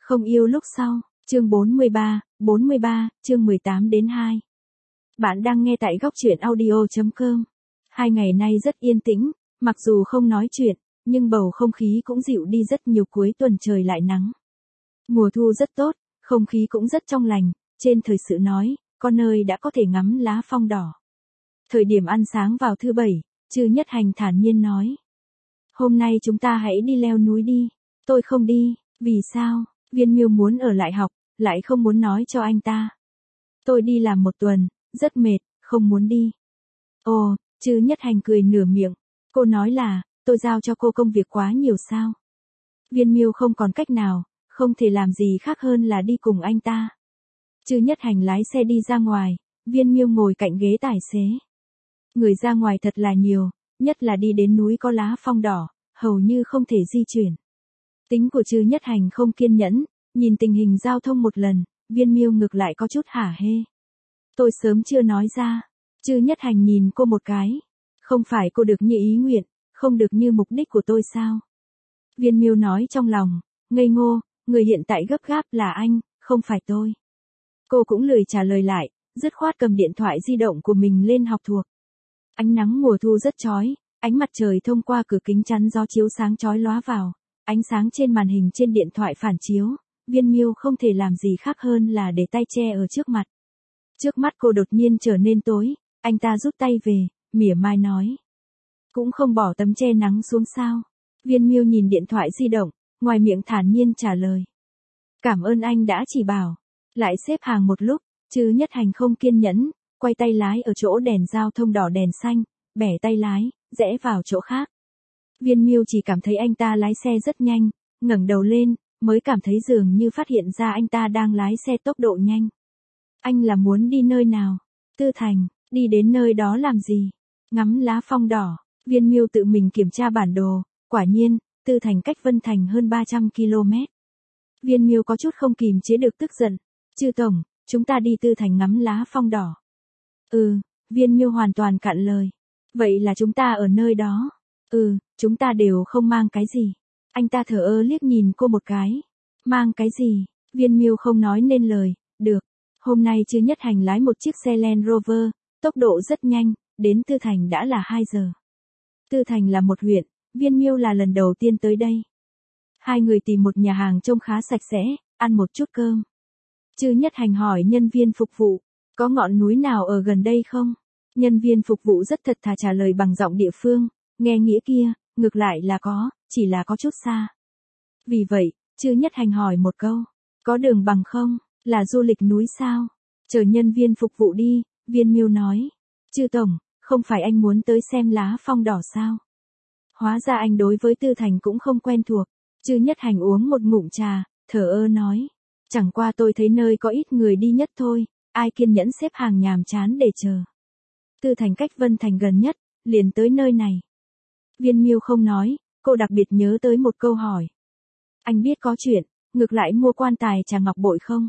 Không yêu lúc sau, chương 43, chương 18 đến 2. Bạn đang nghe tại góc truyện audio.com. 2 ngày nay rất yên tĩnh, mặc dù không nói chuyện, nhưng bầu không khí cũng dịu đi rất nhiều, cuối tuần trời lại nắng. Mùa thu rất tốt, không khí cũng rất trong lành, trên thời sự nói, có nơi đã có thể ngắm lá phong đỏ. Thời điểm ăn sáng vào thứ Bảy, Trư Nhất Hành thản nhiên nói. Hôm nay chúng ta hãy đi leo núi đi. Tôi không đi, vì sao? Viên Miêu muốn ở lại học, lại không muốn nói cho anh ta. Tôi đi làm 1 tuần, rất mệt, không muốn đi. Ồ, Trư Nhất Hành cười nửa miệng. Cô nói là, tôi giao cho cô công việc quá nhiều sao? Viên Miêu không còn cách nào, không thể làm gì khác hơn là đi cùng anh ta. Trư Nhất Hành lái xe đi ra ngoài, Viên Miêu ngồi cạnh ghế tài xế. Người ra ngoài thật là nhiều, nhất là đi đến núi có lá phong đỏ, hầu như không thể di chuyển. Tính của Trư Nhất Hành không kiên nhẫn, nhìn tình hình giao thông một lần, Viên Miêu ngược lại có chút hả hê. Tôi sớm chưa nói ra. Trư Nhất Hành nhìn cô một cái. Không phải cô được như ý nguyện, không được như mục đích của tôi sao? Viên Miêu nói trong lòng, ngây ngô, người hiện tại gấp gáp là anh, không phải tôi. Cô cũng lười trả lời lại, dứt khoát cầm điện thoại di động của mình lên học thuộc. Ánh nắng mùa thu rất chói, ánh mặt trời thông qua cửa kính chắn gió chiếu sáng chói lóa vào, ánh sáng trên màn hình trên điện thoại phản chiếu, Viên Miêu không thể làm gì khác hơn là để tay che ở trước mặt. Trước mắt cô đột nhiên trở nên tối, anh ta rút tay về, mỉa mai nói. Cũng không bỏ tấm che nắng xuống sao? Viên Miêu nhìn điện thoại di động, ngoài miệng thản nhiên trả lời. Cảm ơn anh đã chỉ bảo. Lại xếp hàng một lúc, Trư Nhất Hành không kiên nhẫn, quay tay lái ở chỗ đèn giao thông đỏ đèn xanh, bẻ tay lái, rẽ vào chỗ khác. Viên Miêu chỉ cảm thấy anh ta lái xe rất nhanh, ngẩng đầu lên, mới cảm thấy dường như phát hiện ra anh ta đang lái xe tốc độ nhanh. Anh là muốn đi nơi nào? Tư Thành, đi đến nơi đó làm gì? Ngắm lá phong đỏ. Viên Miêu tự mình kiểm tra bản đồ, quả nhiên, Tư Thành cách Vân Thành hơn 300 km. Viên Miêu có chút không kìm chế được tức giận. Trư tổng, chúng ta đi Tư Thành ngắm lá phong đỏ. Viên Miêu hoàn toàn cạn lời. Vậy là chúng ta ở nơi đó. Chúng ta đều không mang cái gì. Anh ta thờ ơ liếc nhìn cô một cái. Mang cái gì? Viên Miêu không nói nên lời. Được. Hôm nay Trư Nhất Hành lái một chiếc xe Land Rover, tốc độ rất nhanh, đến Tư Thành đã là 2 giờ. Tư Thành là một huyện, Viên Miêu là lần đầu tiên tới đây. Hai người tìm một nhà hàng trông khá sạch sẽ, ăn một chút cơm. Trư Nhất Hành hỏi nhân viên phục vụ, có ngọn núi nào ở gần đây không? Nhân viên phục vụ rất thật thà trả lời bằng giọng địa phương, nghe nghĩa kia, ngược lại là có, chỉ là có chút xa. Vì vậy, Trư Nhất Hành hỏi một câu, có đường bằng không, là du lịch núi sao? Chờ nhân viên phục vụ đi, Viên Miêu nói, Trư tổng, không phải anh muốn tới xem lá phong đỏ sao? Hóa ra anh đối với Tư Thành cũng không quen thuộc. Trư Nhất Hành uống một ngụm trà, thở ơ nói, chẳng qua tôi thấy nơi có ít người đi nhất thôi, ai kiên nhẫn xếp hàng nhàm chán để chờ. Tư Thành cách Vân Thành gần nhất, liền tới nơi này. Viên Miêu không nói, cô đặc biệt nhớ tới một câu hỏi. Anh biết có chuyện, ngược lại mua quan tài trà ngọc bội không?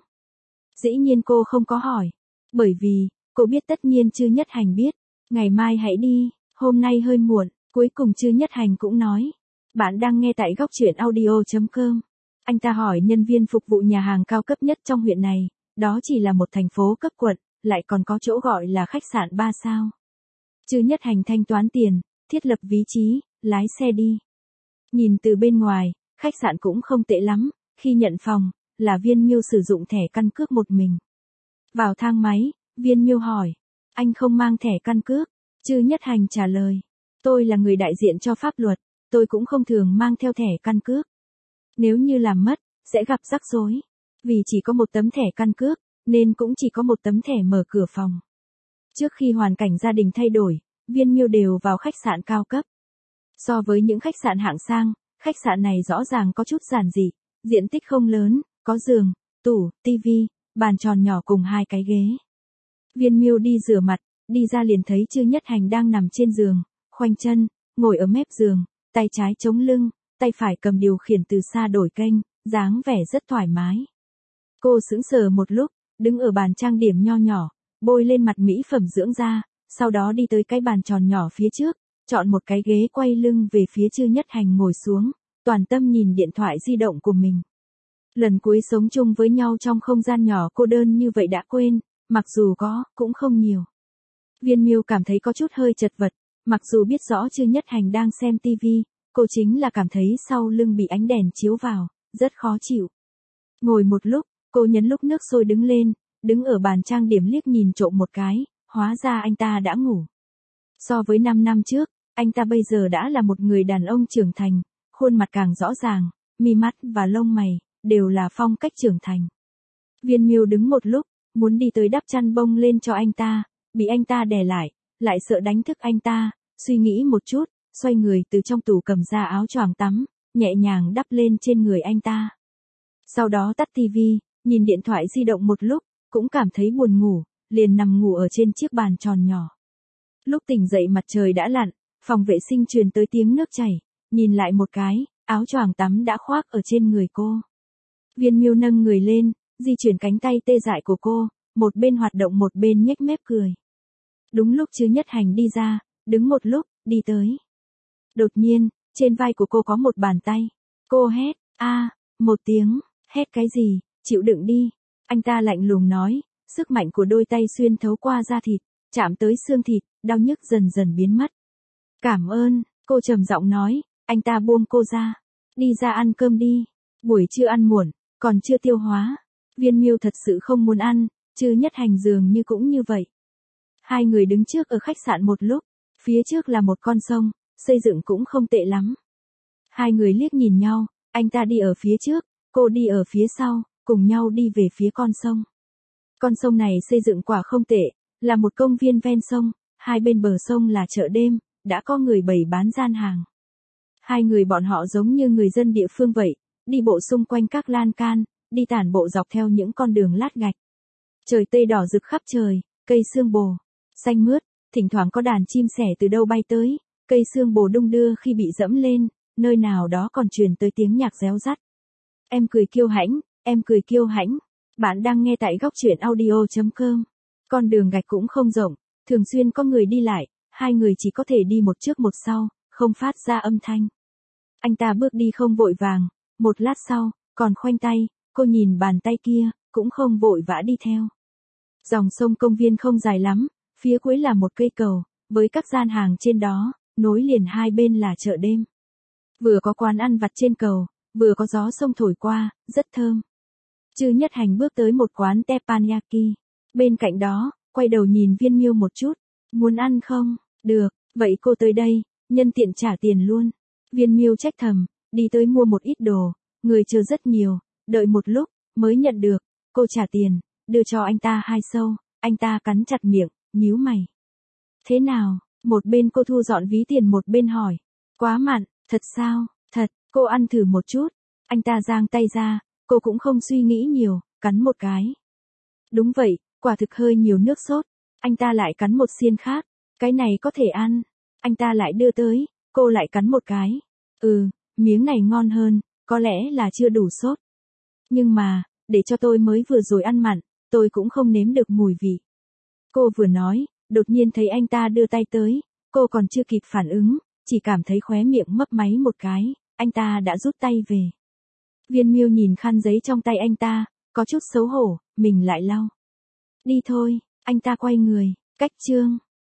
Dĩ nhiên cô không có hỏi, bởi vì, cô biết tất nhiên Trư Nhất Hành biết, ngày mai hãy đi, hôm nay hơi muộn, cuối cùng Trư Nhất Hành cũng nói. Bạn đang nghe tại góc truyện audio.com. Anh ta hỏi nhân viên phục vụ nhà hàng cao cấp nhất trong huyện này, đó chỉ là một thành phố cấp quận, lại còn có chỗ gọi là khách sạn 3 sao. Trư Nhất Hành thanh toán tiền, thiết lập vị trí, lái xe đi. Nhìn từ bên ngoài, khách sạn cũng không tệ lắm, khi nhận phòng, là Viên Miêu sử dụng thẻ căn cước một mình. Vào thang máy, Viên Miêu hỏi, anh không mang thẻ căn cước? Trư Nhất Hành trả lời, tôi là người đại diện cho pháp luật, tôi cũng không thường mang theo thẻ căn cước. Nếu như làm mất, sẽ gặp rắc rối. Vì chỉ có một tấm thẻ căn cước, nên cũng chỉ có một tấm thẻ mở cửa phòng. Trước khi hoàn cảnh gia đình thay đổi, Viên Miêu đều vào khách sạn cao cấp. So với những khách sạn hạng sang, khách sạn này rõ ràng có chút giản dị, diện tích không lớn, có giường, tủ, tivi, bàn tròn nhỏ cùng 2 cái ghế. Viên Miêu đi rửa mặt, đi ra liền thấy Trư Nhất Hành đang nằm trên giường, khoanh chân, ngồi ở mép giường, tay trái chống lưng, tay phải cầm điều khiển từ xa đổi kênh, dáng vẻ rất thoải mái. Cô sững sờ một lúc, đứng ở bàn trang điểm nho nhỏ, bôi lên mặt mỹ phẩm dưỡng da, sau đó đi tới cái bàn tròn nhỏ phía trước, chọn một cái ghế quay lưng về phía Trư Nhất Hành ngồi xuống, toàn tâm nhìn điện thoại di động của mình. Lần cuối sống chung với nhau trong không gian nhỏ cô đơn như vậy đã quên, mặc dù có, cũng không nhiều. Viên Miêu cảm thấy có chút hơi chật vật, mặc dù biết rõ Trương Nhất Hành đang xem tivi, cô chính là cảm thấy sau lưng bị ánh đèn chiếu vào, rất khó chịu. Ngồi một lúc, cô nhấn lúc nước sôi đứng lên, đứng ở bàn trang điểm liếc nhìn trộm một cái, hóa ra anh ta đã ngủ. So với 5 năm trước, anh ta bây giờ đã là một người đàn ông trưởng thành, khuôn mặt càng rõ ràng, mi mắt và lông mày đều là phong cách trưởng thành. Viên Miêu đứng một lúc, muốn đi tới đắp chăn bông lên cho anh ta, bị anh ta đè lại sợ đánh thức anh ta, suy nghĩ một chút, xoay người từ trong tủ cầm ra áo choàng tắm, nhẹ nhàng đắp lên trên người anh ta. Sau đó tắt tivi, nhìn điện thoại di động một lúc, cũng cảm thấy buồn ngủ, liền nằm ngủ ở trên chiếc bàn tròn nhỏ. Lúc tỉnh dậy mặt trời đã lặn, phòng vệ sinh truyền tới tiếng nước chảy, nhìn lại một cái, áo choàng tắm đã khoác ở trên người cô. Viên Miêu nâng người lên, di chuyển cánh tay tê dại của cô, một bên hoạt động một bên nhếch mép cười. Đúng lúc Trương Nhất Hành đi ra, đứng một lúc, đi tới. Đột nhiên, trên vai của cô có một bàn tay. Cô hét, một tiếng, hét cái gì, chịu đựng đi. Anh ta lạnh lùng nói, sức mạnh của đôi tay xuyên thấu qua da thịt, chạm tới xương thịt, đau nhức dần dần biến mất. Cảm ơn, cô trầm giọng nói, anh ta buông cô ra. Đi ra ăn cơm đi, buổi trưa ăn muộn, còn chưa tiêu hóa. Viên Miêu thật sự không muốn ăn, Trương Nhất Hành dường như cũng như vậy. Hai người đứng trước ở khách sạn một lúc, phía trước là một con sông, xây dựng cũng không tệ lắm. Hai người liếc nhìn nhau, anh ta đi ở phía trước, cô đi ở phía sau, cùng nhau đi về phía con sông. Con sông này xây dựng quả không tệ, là một công viên ven sông, hai bên bờ sông là chợ đêm, đã có người bày bán gian hàng. Hai người bọn họ giống như người dân địa phương vậy, đi bộ xung quanh các lan can, đi tản bộ dọc theo những con đường lát gạch. Trời tây đỏ rực khắp trời, cây sương bồ, xanh mướt, thỉnh thoảng có đàn chim sẻ từ đâu bay tới, cây sương bồ đung đưa khi bị dẫm lên, nơi nào đó còn truyền tới tiếng nhạc réo rắt. Em cười kiêu hãnh, em cười kiêu hãnh. Bạn đang nghe tại góc truyện audio.com. Con đường gạch cũng không rộng, thường xuyên có người đi lại, hai người chỉ có thể đi một trước một sau, không phát ra âm thanh. Anh ta bước đi không vội vàng, một lát sau, còn khoanh tay, cô nhìn bàn tay kia, cũng không vội vã đi theo. Dòng sông công viên không dài lắm, phía cuối là một cây cầu, với các gian hàng trên đó, nối liền hai bên là chợ đêm. Vừa có quán ăn vặt trên cầu, vừa có gió sông thổi qua, rất thơm. Trương Nhất Hành bước tới một quán teppanyaki. Bên cạnh đó, quay đầu nhìn Viên Miêu một chút. Muốn ăn không? Được, vậy cô tới đây, nhân tiện trả tiền luôn. Viên Miêu trách thầm, đi tới mua một ít đồ, người chờ rất nhiều, đợi một lúc, mới nhận được. Cô trả tiền, đưa cho anh ta 2 xu, anh ta cắn chặt miệng, nhíu mày. Thế nào? Một bên cô thu dọn ví tiền một bên hỏi. Quá mặn, thật sao? Thật, cô ăn thử một chút. Anh ta giang tay ra, cô cũng không suy nghĩ nhiều, cắn một cái. Đúng vậy, quả thực hơi nhiều nước sốt. Anh ta lại cắn một xiên khác. Cái này có thể ăn. Anh ta lại đưa tới, cô lại cắn một cái. Miếng này ngon hơn, có lẽ là chưa đủ sốt. Nhưng mà, để cho tôi mới vừa rồi ăn mặn, tôi cũng không nếm được mùi vị. Cô vừa nói, đột nhiên thấy anh ta đưa tay tới, cô còn chưa kịp phản ứng, chỉ cảm thấy khóe miệng mấp máy một cái, anh ta đã rút tay về. Viên Miêu nhìn khăn giấy trong tay anh ta, có chút xấu hổ, mình lại lau. Đi thôi, anh ta quay người, cách Trương